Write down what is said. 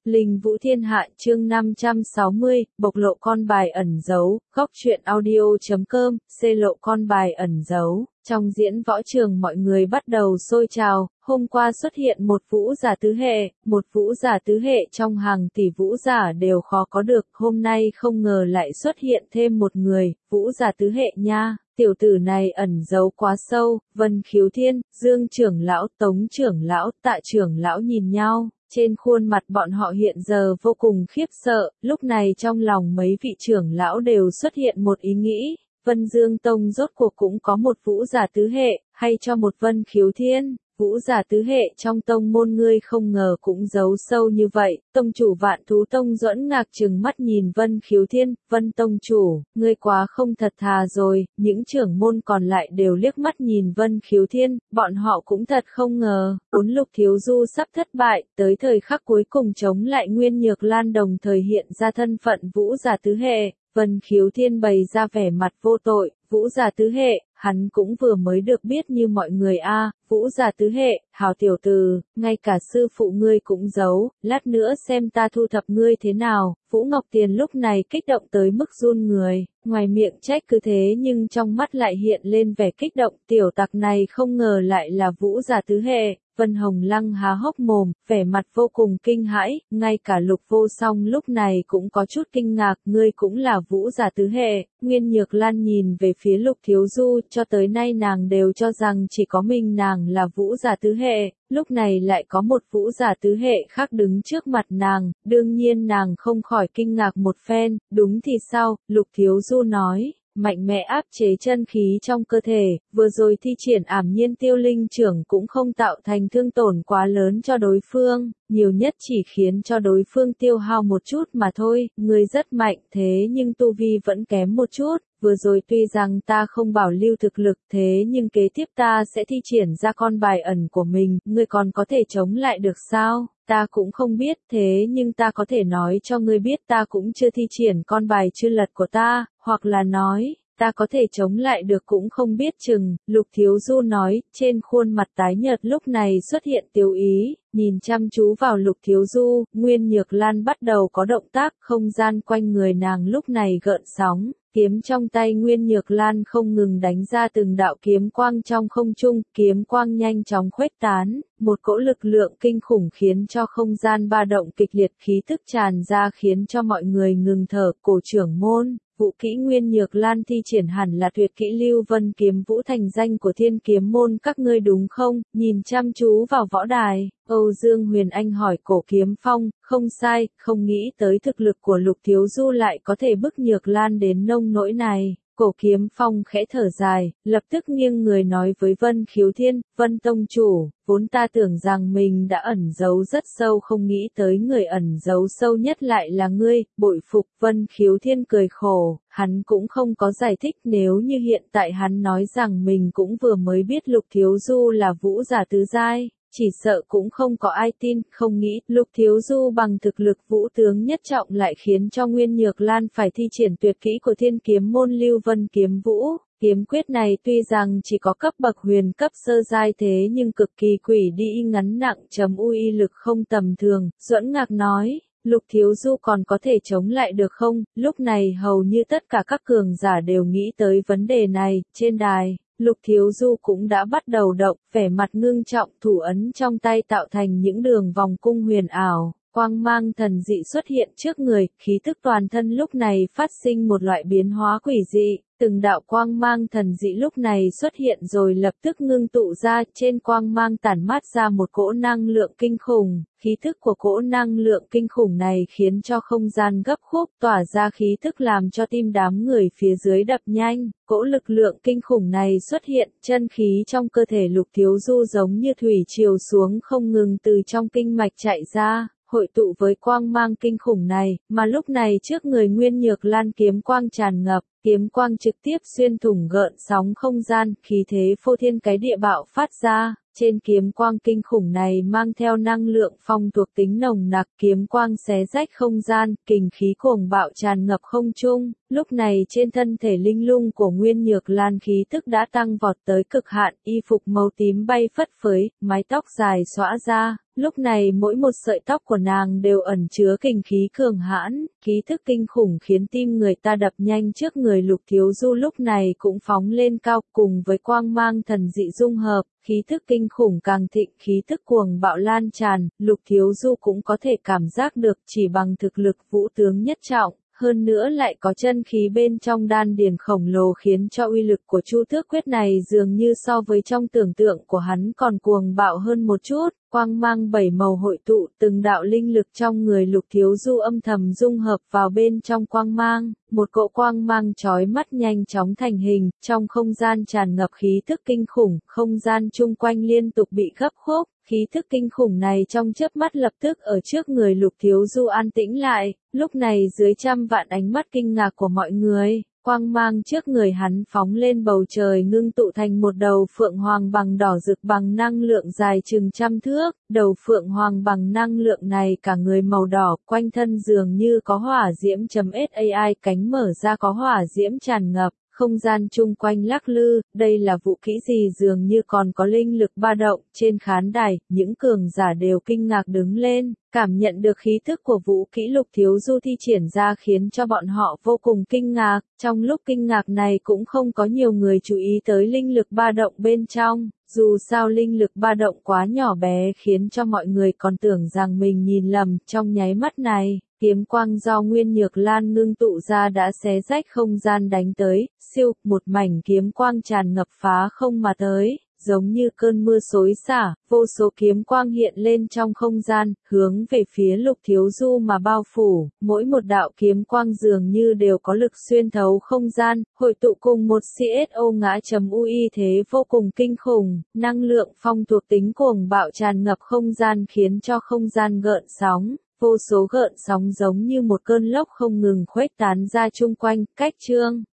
Linh Vũ Thiên Hạ chương 560, bộc lộ con bài ẩn giấu, góc truyện audio.com, xê lộ con bài ẩn giấu. Trong diễn võ trường mọi người bắt đầu sôi trào, hôm qua xuất hiện một vũ giả tứ hệ trong hàng tỷ vũ giả đều khó có được, hôm nay không ngờ lại xuất hiện thêm một người, vũ giả tứ hệ nha. Tiểu tử này ẩn giấu quá sâu, Vân Khiếu Thiên, Dương trưởng lão, Tống trưởng lão, Tạ trưởng lão nhìn nhau. Trên khuôn mặt bọn họ hiện giờ vô cùng khiếp sợ, lúc này trong lòng mấy vị trưởng lão đều xuất hiện một ý nghĩ, Vân Dương Tông rốt cuộc cũng có một vũ giả tứ hệ, hay cho một Vân Khiếu Thiên, vũ giả tứ hệ trong tông môn ngươi không ngờ cũng giấu sâu như vậy, tông chủ Vạn Thú Tông Duẫn ngạc trừng mắt nhìn Vân Khiếu Thiên, Vân tông chủ, ngươi quá không thật thà rồi, những trưởng môn còn lại đều liếc mắt nhìn Vân Khiếu Thiên, bọn họ cũng thật không ngờ, Lục Thiếu Du sắp thất bại, tới thời khắc cuối cùng chống lại Nguyên Nhược Lan đồng thời hiện ra thân phận vũ giả tứ hệ. Vân Khiếu Thiên bày ra vẻ mặt vô tội, vũ giả tứ hệ, hắn cũng vừa mới được biết như mọi người vũ giả tứ hệ, hào tiểu tử, ngay cả sư phụ ngươi cũng giấu, lát nữa xem ta thu thập ngươi thế nào. Vũ Ngọc Tiền lúc này kích động tới mức run người, ngoài miệng trách cứ thế nhưng trong mắt lại hiện lên vẻ kích động, tiểu tặc này không ngờ lại là vũ giả tứ hệ. Vân Hồng Lăng há hốc mồm, vẻ mặt vô cùng kinh hãi, ngay cả Lục Vô Song lúc này cũng có chút kinh ngạc, ngươi cũng là vũ giả tứ hệ. Nguyên Nhược Lan nhìn về phía Lục Thiếu Du, cho tới nay nàng đều cho rằng chỉ có mình nàng là vũ giả tứ hệ, lúc này lại có một vũ giả tứ hệ khác đứng trước mặt nàng, đương nhiên nàng không khỏi kinh ngạc một phen, đúng thì sao, Lục Thiếu Du nói. Mạnh mẽ áp chế chân khí trong cơ thể, vừa rồi thi triển ảm nhiên tiêu linh trưởng cũng không tạo thành thương tổn quá lớn cho đối phương, nhiều nhất chỉ khiến cho đối phương tiêu hao một chút mà thôi, người rất mạnh thế nhưng tu vi vẫn kém một chút, vừa rồi tuy rằng ta không bảo lưu thực lực thế nhưng kế tiếp ta sẽ thi triển ra con bài ẩn của mình, ngươi còn có thể chống lại được sao? Ta cũng không biết thế nhưng ta có thể nói cho ngươi biết ta cũng chưa thi triển con bài chư lật của ta, hoặc là nói, ta có thể chống lại được cũng không biết chừng, Lục Thiếu Du nói, trên khuôn mặt tái nhợt lúc này xuất hiện tiêu ý, nhìn chăm chú vào Lục Thiếu Du, Nguyên Nhược Lan bắt đầu có động tác, không gian quanh người nàng lúc này gợn sóng. Kiếm trong tay Nguyên Nhược Lan không ngừng đánh ra từng đạo kiếm quang trong không trung, kiếm quang nhanh chóng khuếch tán, một cỗ lực lượng kinh khủng khiến cho không gian ba động kịch liệt, khí tức tràn ra khiến cho mọi người ngừng thở. Cổ trưởng môn, vũ kỹ Nguyên Nhược Lan thi triển hẳn là tuyệt kỹ Lưu Vân Kiếm Vũ thành danh của Thiên Kiếm môn các ngươi đúng không? Nhìn chăm chú vào võ đài, Âu Dương Huyền Anh hỏi Cổ Kiếm Phong, không sai, không nghĩ tới thực lực của Lục Thiếu Du lại có thể bức Nhược Lan đến nông nỗi này. Cổ Kiếm Phong khẽ thở dài, lập tức nghiêng người nói với Vân Khiếu Thiên, Vân Tông Chủ, vốn ta tưởng rằng mình đã ẩn giấu rất sâu không nghĩ tới người ẩn giấu sâu nhất lại là ngươi, bội phục. Vân Khiếu Thiên cười khổ, hắn cũng không có giải thích nếu như hiện tại hắn nói rằng mình cũng vừa mới biết Lục Thiếu Du là vũ giả tứ giai. Chỉ sợ cũng không có ai tin, không nghĩ, Lục Thiếu Du bằng thực lực vũ tướng nhất trọng lại khiến cho Nguyên Nhược Lan phải thi triển tuyệt kỹ của Thiên Kiếm môn Lưu Vân Kiếm Vũ. Kiếm quyết này tuy rằng chỉ có cấp bậc huyền cấp sơ giai thế nhưng cực kỳ quỷ đi ngắn nặng chấm uy lực không tầm thường, Duẫn Ngạc nói. Lục Thiếu Du còn có thể chống lại được không? Lúc này hầu như tất cả các cường giả đều nghĩ tới vấn đề này, trên đài. Lục Thiếu Du cũng đã bắt đầu động, vẻ mặt ngưng trọng, thủ ấn trong tay tạo thành những đường vòng cung huyền ảo, quang mang thần dị xuất hiện trước người, khí tức toàn thân lúc này phát sinh một loại biến hóa quỷ dị. Từng đạo quang mang thần dị lúc này xuất hiện rồi lập tức ngưng tụ ra, trên quang mang tản mát ra một cỗ năng lượng kinh khủng, khí thức của cỗ năng lượng kinh khủng này khiến cho không gian gấp khúc, tỏa ra khí thức làm cho tim đám người phía dưới đập nhanh, cỗ lực lượng kinh khủng này xuất hiện, chân khí trong cơ thể Lục Thiếu Du giống như thủy triều xuống không ngừng từ trong kinh mạch chạy ra. Hội tụ với quang mang kinh khủng này, mà lúc này trước người Nguyên Nhược Lan kiếm quang tràn ngập, kiếm quang trực tiếp xuyên thủng gợn sóng không gian, khí thế phô thiên cái địa bạo phát ra, trên kiếm quang kinh khủng này mang theo năng lượng phong thuộc tính nồng nặc, kiếm quang xé rách không gian, kình khí cuồng bạo tràn ngập không trung, Lúc này trên thân thể linh lung của Nguyên Nhược Lan khí tức đã tăng vọt tới cực hạn, y phục màu tím bay phất phới, mái tóc dài xõa ra. Lúc này mỗi một sợi tóc của nàng đều ẩn chứa kình khí cường hãn, khí thức kinh khủng khiến tim người ta đập nhanh trước người Lục Thiếu Du lúc này cũng phóng lên cao cùng với quang mang thần dị dung hợp, khí thức kinh khủng càng thịnh, khí thức cuồng bạo lan tràn, Lục Thiếu Du cũng có thể cảm giác được chỉ bằng thực lực vũ tướng nhất trọng. Hơn nữa lại có chân khí bên trong đan điền khổng lồ khiến cho uy lực của Chu Tước Quyết này dường như so với trong tưởng tượng của hắn còn cuồng bạo hơn một chút. Quang mang bảy màu hội tụ, từng đạo linh lực trong người Lục Thiếu Du âm thầm dung hợp vào bên trong quang mang, một cỗ quang mang chói mắt nhanh chóng thành hình, trong không gian tràn ngập khí thức kinh khủng, không gian chung quanh liên tục bị gấp khúc. Khí thức kinh khủng này trong chớp mắt lập tức ở trước người Lục Thiếu Du an tĩnh lại, lúc này dưới trăm vạn ánh mắt kinh ngạc của mọi người, quang mang trước người hắn phóng lên bầu trời ngưng tụ thành một đầu phượng hoàng bằng đỏ rực bằng năng lượng dài chừng 100 thước, đầu phượng hoàng bằng năng lượng này cả người màu đỏ, quanh thân dường như có hỏa diễm .sai, cánh mở ra có hỏa diễm tràn ngập. Không gian chung quanh lắc lư, đây là vũ kỹ gì dường như còn có linh lực ba động, trên khán đài, những cường giả đều kinh ngạc đứng lên, cảm nhận được khí thức của vũ kỹ Lục Thiếu Du thi triển ra khiến cho bọn họ vô cùng kinh ngạc, trong lúc kinh ngạc này cũng không có nhiều người chú ý tới linh lực ba động bên trong. Dù sao linh lực ba động quá nhỏ bé khiến cho mọi người còn tưởng rằng mình nhìn lầm, trong nháy mắt này, kiếm quang do Nguyên Nhược Lan ngưng tụ ra đã xé rách không gian đánh tới, siêu, một mảnh kiếm quang tràn ngập phá không mà tới, giống như cơn mưa xối xả, vô số kiếm quang hiện lên trong không gian, hướng về phía Lục Thiếu Du mà bao phủ, mỗi một đạo kiếm quang dường như đều có lực xuyên thấu không gian, hội tụ cùng một CSO ngã.ui thế vô cùng kinh khủng, năng lượng phong thuộc tính cuồng bạo tràn ngập không gian khiến cho không gian gợn sóng. Vô số gợn sóng giống như một cơn lốc không ngừng khuếch tán ra chung quanh, cách chương.